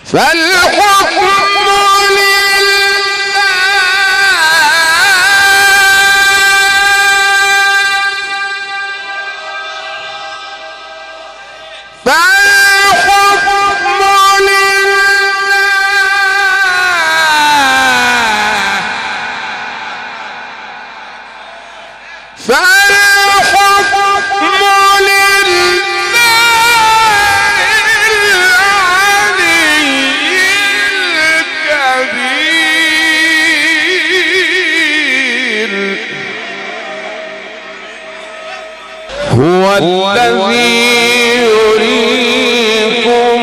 فالحكم هو الذي يريكم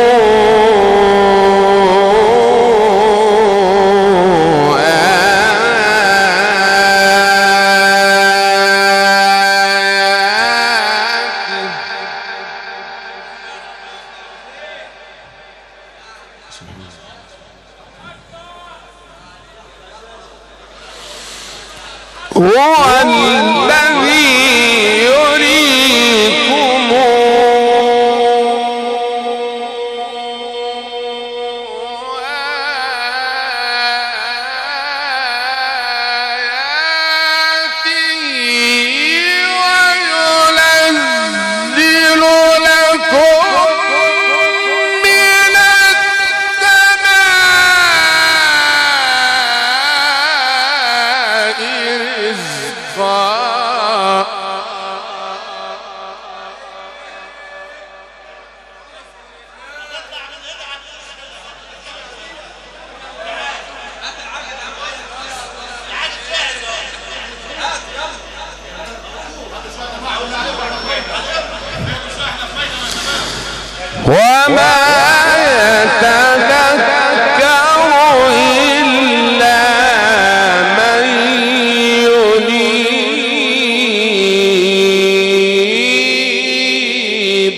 وما يتذكر إلا من ينيب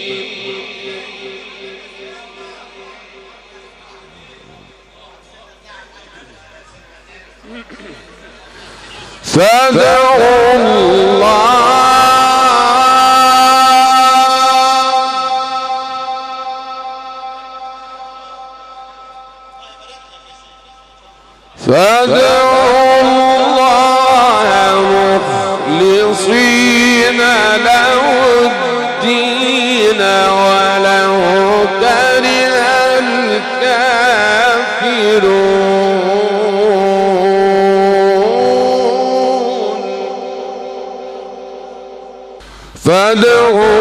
فادعوا الله مخلصين له الدين ولو كره الكافرون فادعوا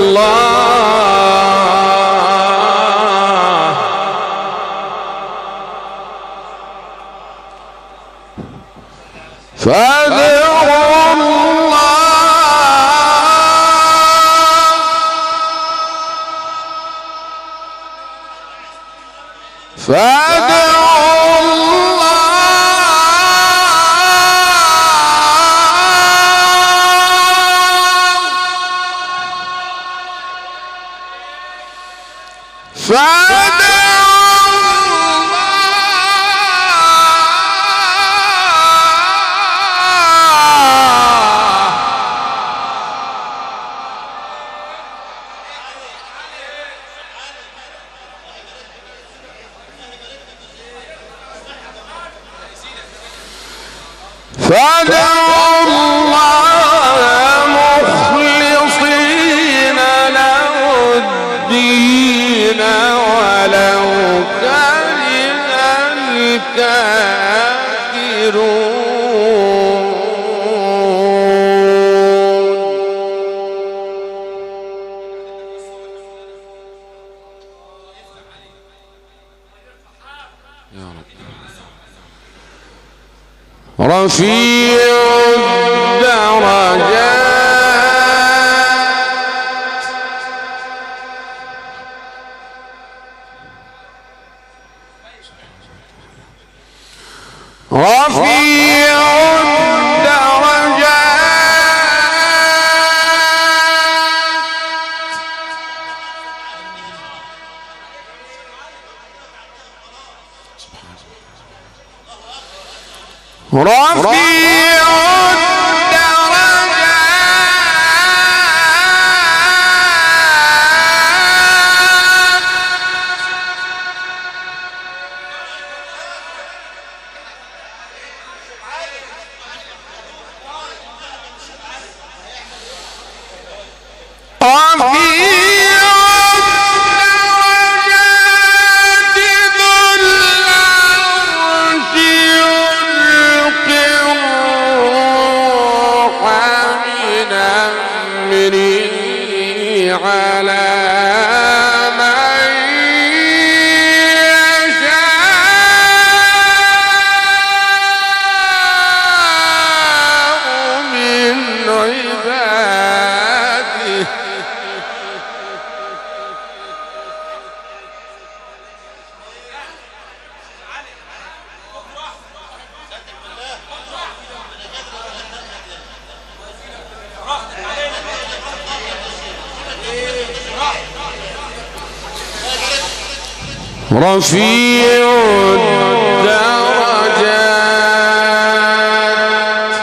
الله فادعوا مخلصين له الدين ولو كره الكافرون رفيع الدرجات رفيع رفيع الدرجات رفيع الدرجات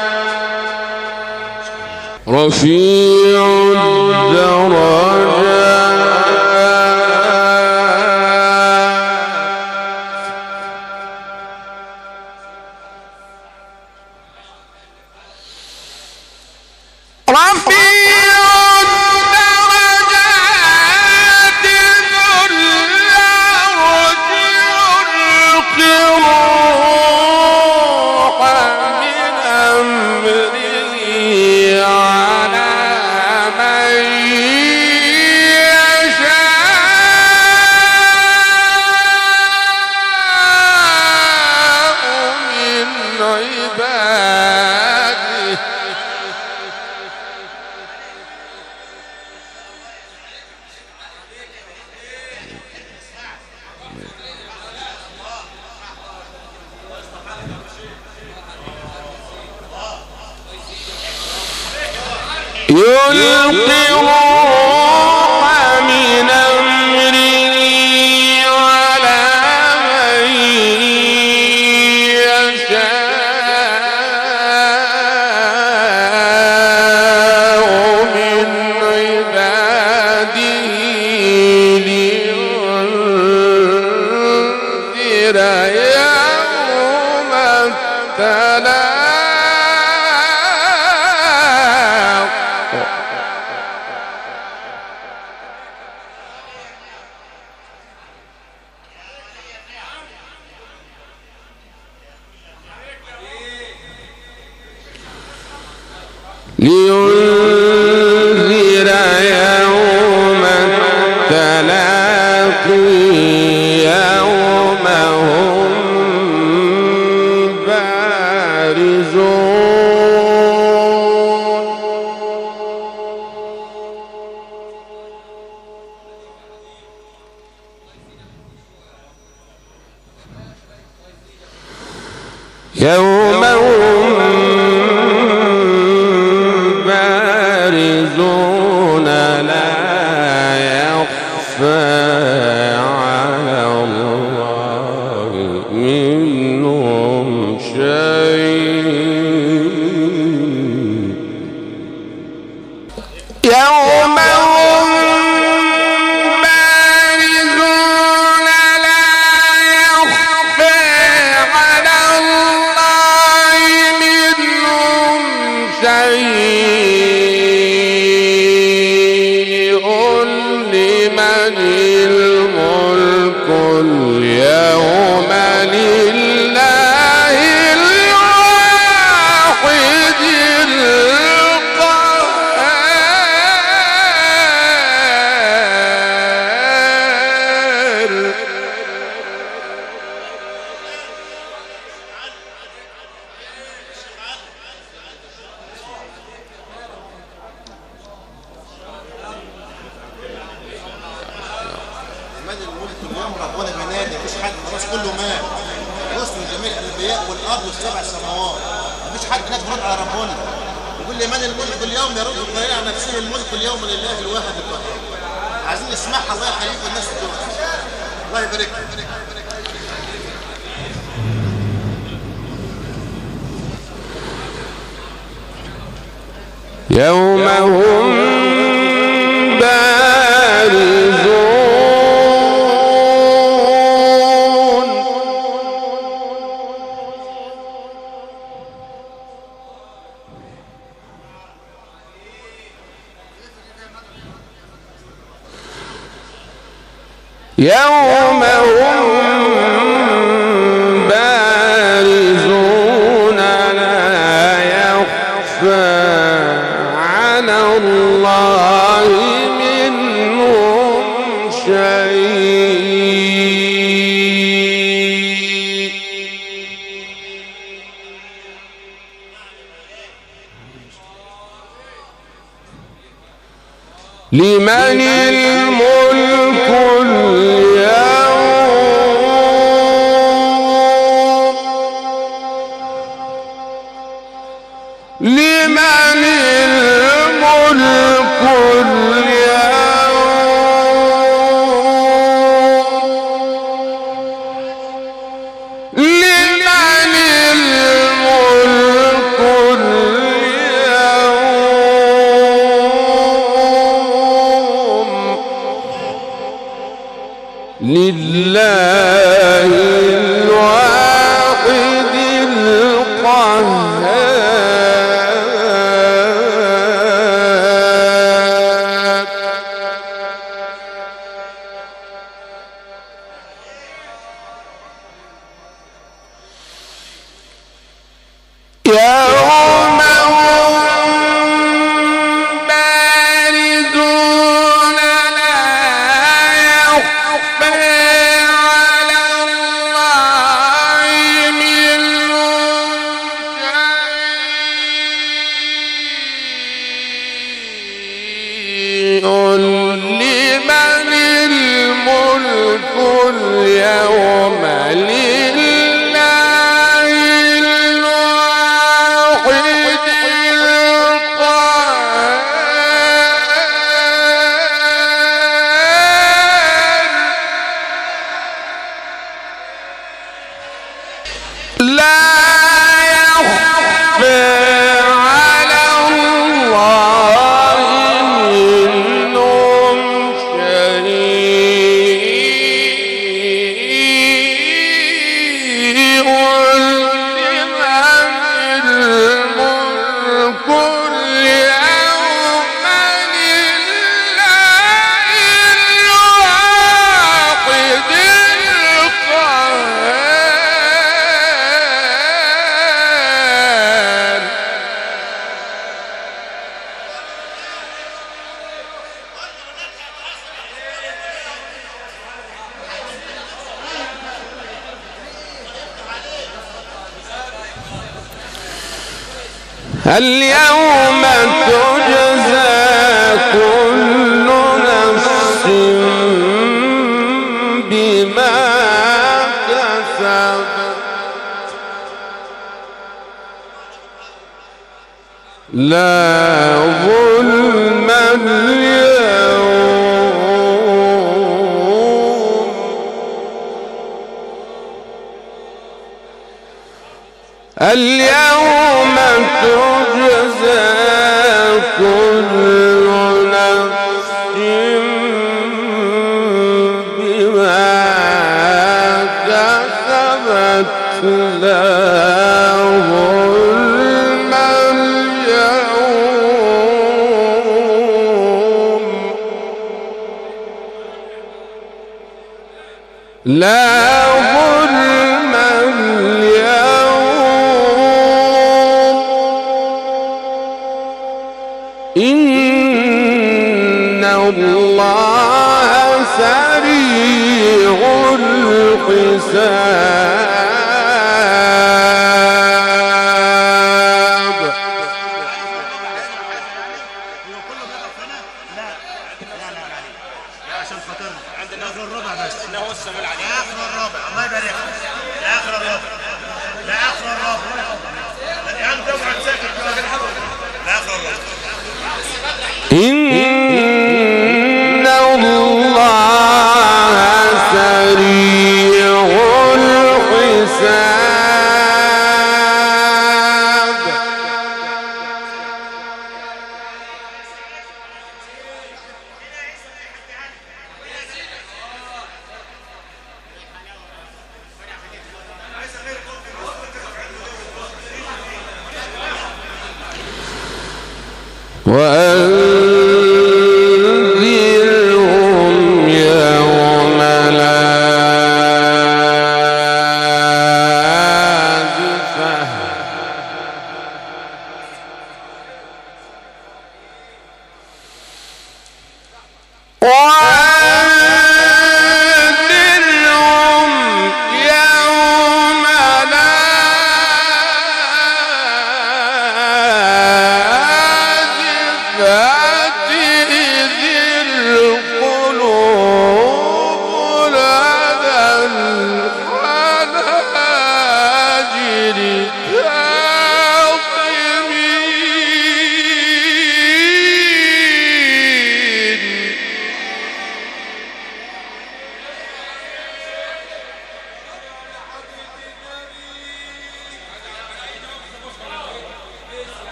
رفيع الدرجات يلقي الروح من أمره على من يشاء من عباده لينذر يوم التلاق لينذر يوم التلاقي يوم هم بارزون يوم هم بارزون لا يخفى على الله منهم شيء يوم هم بارزون لا يخفى على الله منهم شيء لمن الملك اليوم لله الواحد القهار مال الملك اليوم ربنا بينادي مفيش حد خلاص كله مات رسل جميع الانبياء والارض والسبع سماوات مفيش حد هناك يرد على ربنا يقول لي من الملك اليوم يرد القائل عن نفسه الملك اليوم لله الواحد القهار عايزين نسمعها الله يحييكم الناس دول الله يبارك لك يوم هم بارزون يوم هم بارزون لا يخفى على الله منهم شيء لمن الملك اليوم لمن الملك اليوم لله الواحد القهار. يوم بارزون لا يخفى على الله منهم شيء. لمن الملك اليوم؟ اليوم تجزى كل نفس بما كسبت لا ظلم اليوم. اليوم تجزى كل نفس بما كسبت لا ظلم اليوم. لا ظلم اليوم. إن الله سريع الحساب. عشان خاطرنا عندنا اخر الربع بس انه هو السمال عليه اخر الربع. الله يبارك لك. اخر الربع. لا اخر الربع. يا عم تقعد ساكت لا اخر الربع. إن الله سريع الحساب. وأنذرهم يوم الآزفة إذ القلوب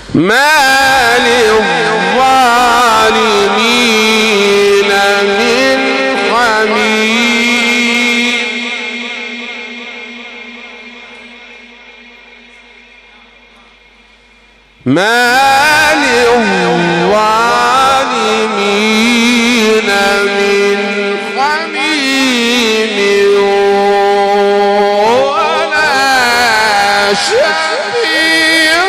ما للظالمين من حميم ما للظالمين من حميم ولا شفيع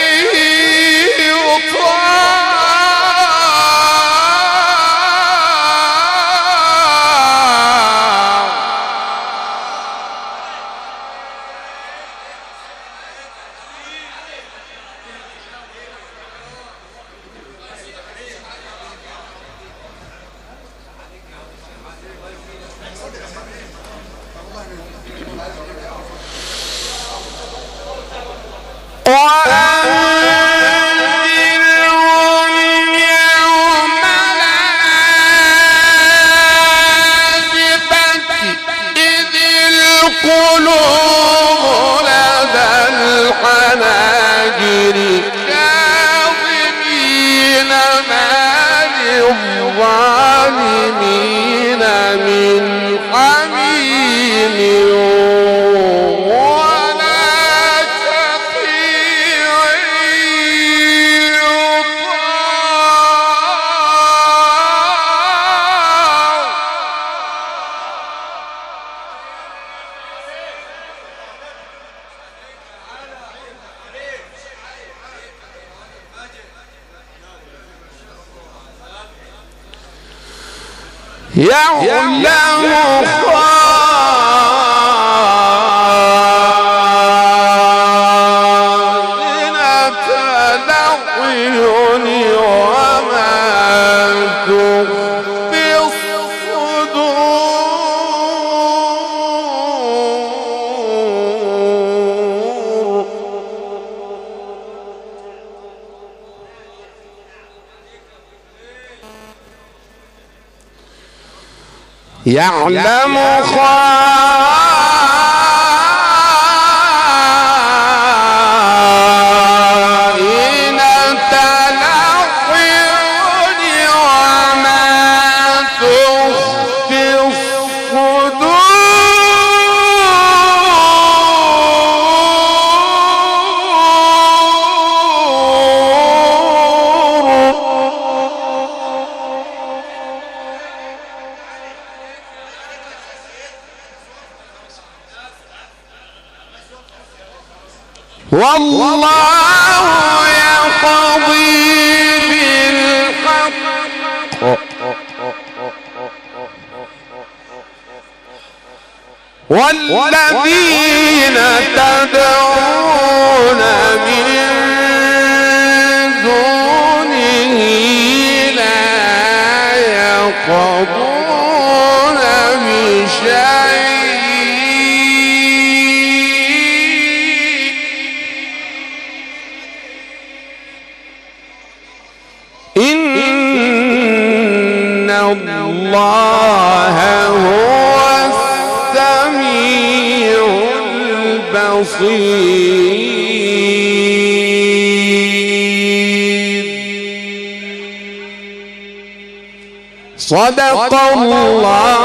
القلوب لدى الحناجر كاظمين ما للظالمين من حميم ولا شفيع يعلم خائنة الأعين وما تخفي الصدور يعلم خائنة الأعين وما تخفي الصدور والله يقضي بالحق والذين تدعون من دونه لا يقضون بشيء إن الله هو السميع البصير صدق الله